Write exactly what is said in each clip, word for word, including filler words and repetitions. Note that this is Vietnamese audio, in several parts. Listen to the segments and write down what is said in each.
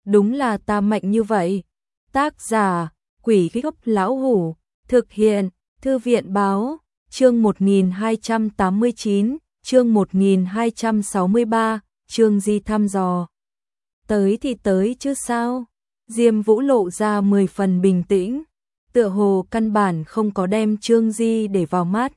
đúng là ta mạnh như vậy. Tác giả, Quỷ Gốc Lão Hủ, thực hiện, Thư viện Báo, chương một nghìn hai trăm tám mươi chín, chương một nghìn hai trăm sáu mươi ba, Trương Di thăm dò. Tới thì tới chứ sao? Diêm Vũ lộ ra mười phần bình tĩnh, tựa hồ căn bản không có đem Trương Di để vào mắt.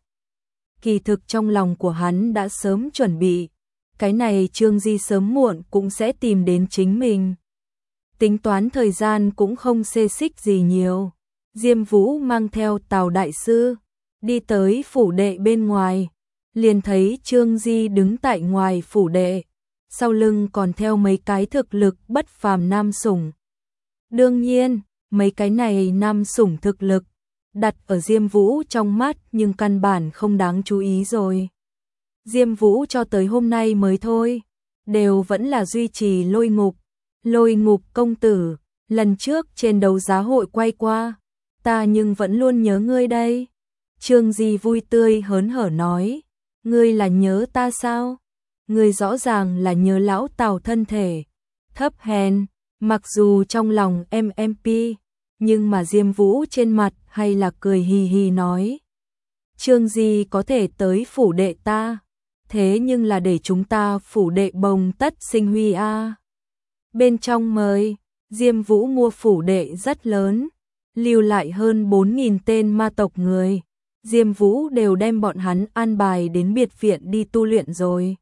Kỳ thực trong lòng của hắn đã sớm chuẩn bị, cái này Trương Di sớm muộn cũng sẽ tìm đến chính mình. Tính toán thời gian cũng không xê xích gì nhiều. Diêm Vũ mang theo Tào đại sư, đi tới phủ đệ bên ngoài, liền thấy Trương Di đứng tại ngoài phủ đệ, sau lưng còn theo mấy cái thực lực bất phàm nam sủng. Đương nhiên, mấy cái này nam sủng thực lực, đặt ở Diêm Vũ trong mắt nhưng căn bản không đáng chú ý rồi. Diêm Vũ cho tới hôm nay mới thôi, đều vẫn là duy trì Lôi Ngục. Lôi Ngục công tử, lần trước trên đấu giá hội quay qua, ta nhưng vẫn luôn nhớ ngươi đây. Trương Di vui tươi hớn hở nói, ngươi là nhớ ta sao? Ngươi rõ ràng là nhớ lão Tào thân thể thấp hèn, mặc dù trong lòng em em pi, nhưng mà Diêm Vũ trên mặt hay là cười hì hì nói. Trương Di có thể tới phủ đệ ta, thế nhưng là để chúng ta phủ đệ bồng tất sinh huy a. À. Bên trong mời, Diêm Vũ mua phủ đệ rất lớn, lưu lại hơn bốn nghìn tên ma tộc người. Diêm Vũ đều đem bọn hắn an bài đến biệt viện đi tu luyện rồi.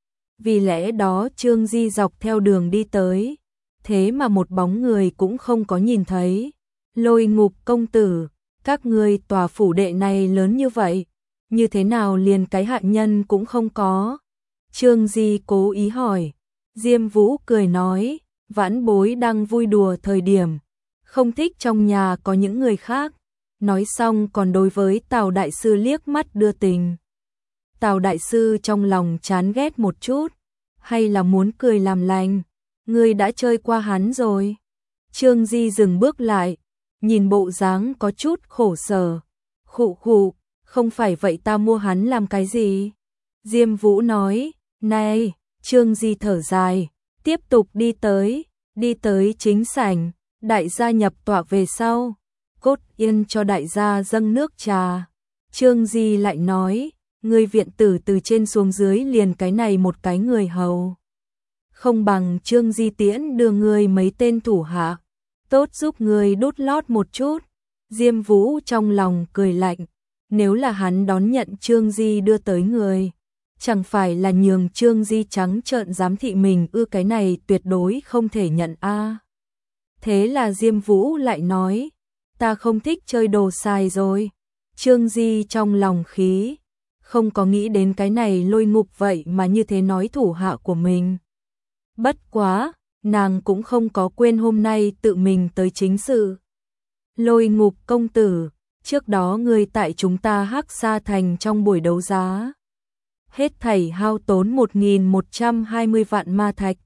Vì lẽ đó Trương Di dọc theo đường đi tới, thế mà một bóng người cũng không có nhìn thấy. Lôi Ngục công tử, các ngươi tòa phủ đệ này lớn như vậy, như thế nào liền cái hạ nhân cũng không có? Trương Di cố ý hỏi. Diêm Vũ cười nói, vãn bối đang vui đùa thời điểm, không thích trong nhà có những người khác. Nói xong còn đối với Tào đại sư liếc mắt đưa tình. Tào đại sư trong lòng chán ghét một chút, hay là muốn cười làm lành, ngươi đã chơi qua hắn rồi. Trương Di dừng bước lại, nhìn bộ dáng có chút khổ sở. Khụ khụ, không phải vậy ta mua hắn làm cái gì? Diêm Vũ nói, này, Trương Di thở dài, tiếp tục đi tới, đi tới chính sảnh, đại gia nhập tọa về sau. Cốt Yên cho đại gia dâng nước trà. Trương Di lại nói, ngươi viện tử từ trên xuống dưới liền cái này một cái người hầu. Không bằng Trương Di tiễn đưa ngươi mấy tên thủ hạ, tốt giúp ngươi đút lót một chút. Diêm Vũ trong lòng cười lạnh, nếu là hắn đón nhận Trương Di đưa tới người, chẳng phải là nhường Trương Di trắng trợn giám thị mình ư, cái này tuyệt đối không thể nhận a. À. Thế là Diêm Vũ lại nói, ta không thích chơi đồ xài rồi. Trương Di trong lòng khí, không có nghĩ đến cái này Lôi Ngục vậy mà như thế nói thủ hạ của mình. Bất quá, nàng cũng không có quên hôm nay tự mình tới chính sự. Lôi Ngục công tử, trước đó ngươi tại chúng ta Hắc Sa Thành trong buổi đấu giá, hết thảy hao tốn một nghìn một trăm hai mươi vạn ma thạch.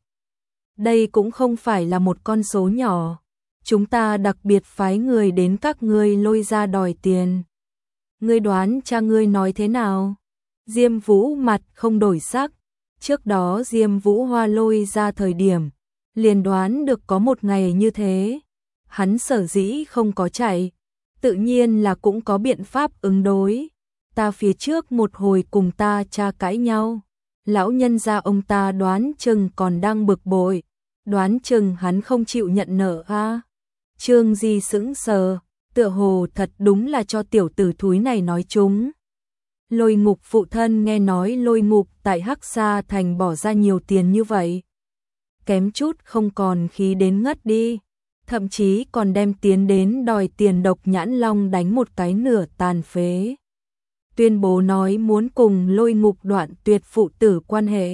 Đây cũng không phải là một con số nhỏ. Chúng ta đặc biệt phái người đến các ngươi Lôi ra đòi tiền. Ngươi đoán cha ngươi nói thế nào? Diêm Vũ mặt không đổi sắc. Trước đó Diêm Vũ Hoa Lôi ra thời điểm, liền đoán được có một ngày như thế. Hắn sở dĩ không có chạy, tự nhiên là cũng có biện pháp ứng đối. Ta phía trước một hồi cùng ta cha cãi nhau, lão nhân gia ông ta đoán chừng còn đang bực bội, đoán chừng hắn không chịu nhận nợ a. À. Trương Di sững sờ, tựa hồ thật đúng là cho tiểu tử thúi này nói chúng. Lôi Ngục phụ thân nghe nói Lôi Ngục tại Hắc Sa Thành bỏ ra nhiều tiền như vậy, kém chút không còn khí đến ngất đi, thậm chí còn đem tiến đến đòi tiền Độc Nhãn Long đánh một cái nửa tàn phế. Tuyên bố nói muốn cùng Lôi Ngục đoạn tuyệt phụ tử quan hệ.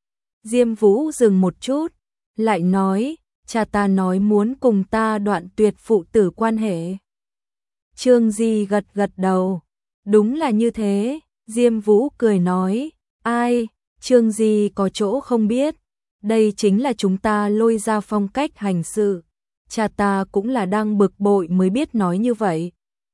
Diêm Vũ dừng một chút, lại nói, cha ta nói muốn cùng ta đoạn tuyệt phụ tử quan hệ. Trương Di gật gật đầu, đúng là như thế. Diêm Vũ cười nói, ai, Trương Di có chỗ không biết, đây chính là chúng ta Lôi ra phong cách hành sự. Cha ta cũng là đang bực bội mới biết nói như vậy.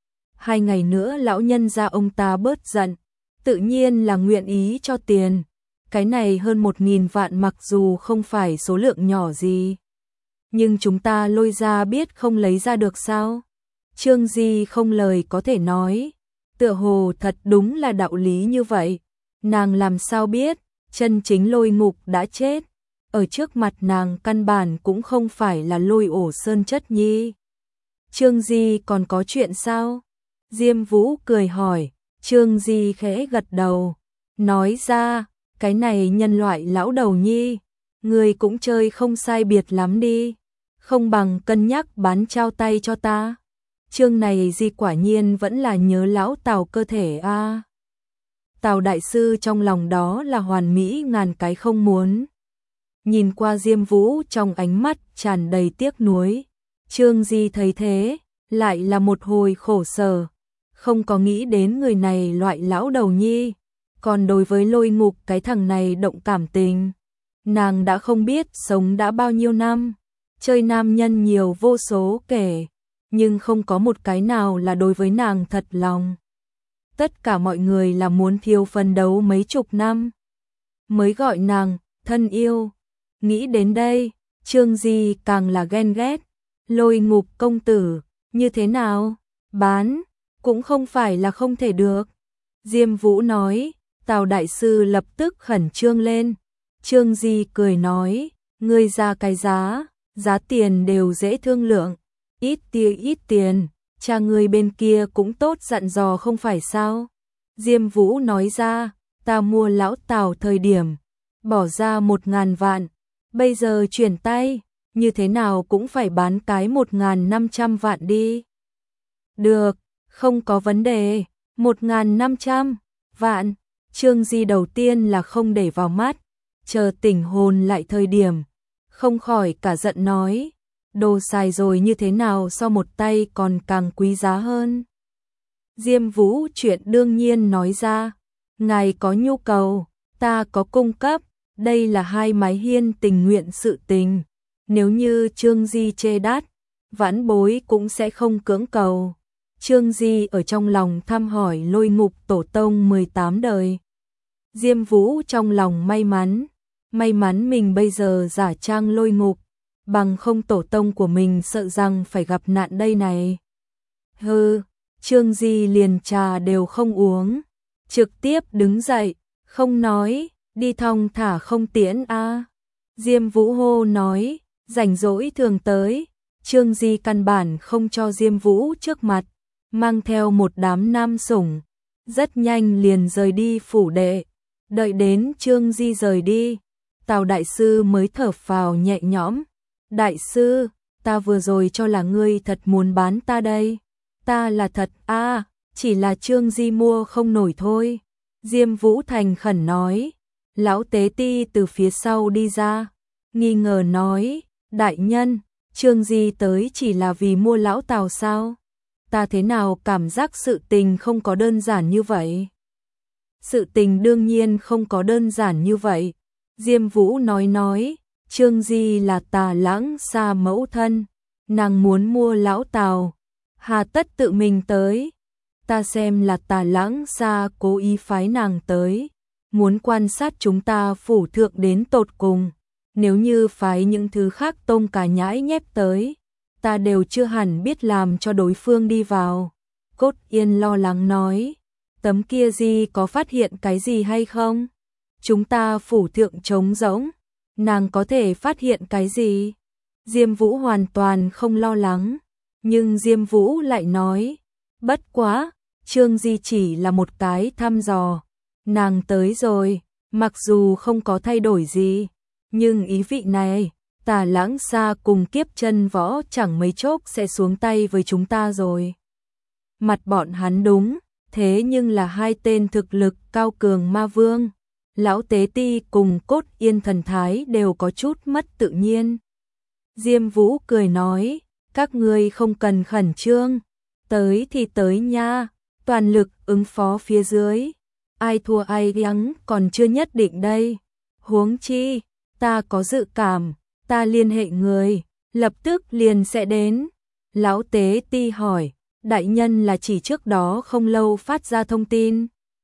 Hai ngày nữa lão nhân gia ông ta bớt giận, tự nhiên là nguyện ý cho tiền. Cái này hơn một nghìn vạn mặc dù không phải số lượng nhỏ gì, nhưng chúng ta lôi ra biết không lấy ra được sao? Trương Di không lời có thể nói, tựa hồ thật đúng là đạo lý như vậy. Nàng làm sao biết, chân chính Lôi Ngục đã chết, ở trước mặt nàng căn bản cũng không phải là Lôi Ổ Sơn chất nhi. Trương Di còn có chuyện sao? Diêm Vũ cười hỏi. Trương Di khẽ gật đầu, nói ra, cái này nhân loại lão đầu nhi, người cũng chơi không sai biệt lắm đi, không bằng cân nhắc bán trao tay cho ta. Chương này Di quả nhiên vẫn là nhớ lão Tào cơ thể a. À. Tào đại sư trong lòng đó là hoàn mỹ ngàn cái không muốn. Nhìn qua Diêm Vũ trong ánh mắt tràn đầy tiếc nuối, Trương Di thấy thế, lại là một hồi khổ sở, không có nghĩ đến người này loại lão đầu nhi, còn đối với Lôi Ngục cái thằng này động cảm tình. Nàng đã không biết sống đã bao nhiêu năm, chơi nam nhân nhiều vô số kể, nhưng không có một cái nào là đối với nàng thật lòng. Tất cả mọi người là muốn thiêu phân đấu mấy chục năm, mới gọi nàng thân yêu. Nghĩ đến đây, Trương Di càng là ghen ghét. Lôi Ngục công tử, như thế nào? Bán, cũng không phải là không thể được. Diêm Vũ nói. Tào đại sư lập tức khẩn trương lên. Trương Di cười nói, ngươi ra cái giá, giá tiền đều dễ thương lượng, ít tia ít tiền, cha ngươi bên kia cũng tốt dặn dò không phải sao? Diêm Vũ nói ra, ta mua lão Tào thời điểm, bỏ ra một ngàn vạn, bây giờ chuyển tay, như thế nào cũng phải bán cái một ngàn năm trăm vạn đi. Được, không có vấn đề, một ngàn năm trăm vạn. Trương Di đầu tiên là không để vào mắt, chờ tỉnh hồn lại thời điểm, không khỏi cả giận nói, đồ xài rồi như thế nào so một tay còn càng quý giá hơn. Diêm Vũ chuyện đương nhiên nói ra, ngài có nhu cầu, ta có cung cấp, đây là hai mái hiên tình nguyện sự tình, nếu như Trương Di chê đắt, vãn bối cũng sẽ không cưỡng cầu. Trương Di ở trong lòng thăm hỏi Lôi Ngục tổ tông mười tám đời. Diêm Vũ trong lòng may mắn, may mắn mình bây giờ giả trang Lôi Ngục, bằng không tổ tông của mình sợ rằng phải gặp nạn đây này. Hừ, Trương Di liền trà đều không uống, trực tiếp đứng dậy, không nói, đi thong thả không tiễn a. À. Diêm Vũ hô nói, rảnh rỗi thường tới. Trương Di căn bản không cho Diêm Vũ trước mặt, mang theo một đám nam sủng, rất nhanh liền rời đi phủ đệ. Đợi đến Trương Di rời đi, Tào đại sư mới thở phào nhẹ nhõm. Đại sư, ta vừa rồi cho là ngươi thật muốn bán ta đây. Ta là thật a, à, chỉ là Trương Di mua không nổi thôi. Diêm Vũ thành khẩn nói. Lão tế ti từ phía sau đi ra, nghi ngờ nói, đại nhân, Trương Di tới chỉ là vì mua lão Tào sao? Ta thế nào cảm giác sự tình không có đơn giản như vậy? Sự tình đương nhiên không có đơn giản như vậy. Diêm Vũ nói nói, Trương Di là Tà Lãng Sa mẫu thân, nàng muốn mua lão Tào, hà tất tự mình tới. Ta xem là Tà Lãng Sa cố ý phái nàng tới, muốn quan sát chúng ta phủ thượng đến tột cùng. Nếu như phái những thứ khác tôm cả nhãi nhép tới, ta đều chưa hẳn biết làm cho đối phương đi vào. Cốt Yên lo lắng nói, tấm kia Di có phát hiện cái gì hay không? Chúng ta phủ thượng trống rỗng, nàng có thể phát hiện cái gì? Diêm Vũ hoàn toàn không lo lắng, nhưng Diêm Vũ lại nói, bất quá, Trương Di chỉ là một cái thăm dò, nàng tới rồi, mặc dù không có thay đổi gì, nhưng ý vị này, Tà Lãng Sa cùng Kiếp Chân Võ chẳng mấy chốc sẽ xuống tay với chúng ta rồi. Mặt bọn hắn đúng, thế nhưng là hai tên thực lực cao cường ma vương. Lão Tế Ti cùng Cốt Yên thần thái đều có chút mất tự nhiên. Diêm Vũ cười nói, các ngươi không cần khẩn trương, tới thì tới nha, toàn lực ứng phó phía dưới. Ai thua ai thắng còn chưa nhất định đây. Huống chi, ta có dự cảm, ta liên hệ người, lập tức liền sẽ đến. Lão Tế Ti hỏi, đại nhân là chỉ trước đó không lâu phát ra thông tin.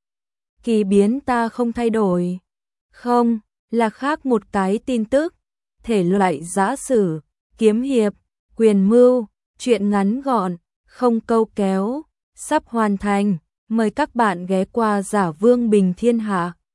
Kỳ biến ta không thay đổi. Không, là khác một cái tin tức. Thể loại giả sử, kiếm hiệp, quyền mưu, truyện ngắn gọn, không câu kéo, sắp hoàn thành. Mời các bạn ghé qua Giả Vương Bình Thiên Hạ.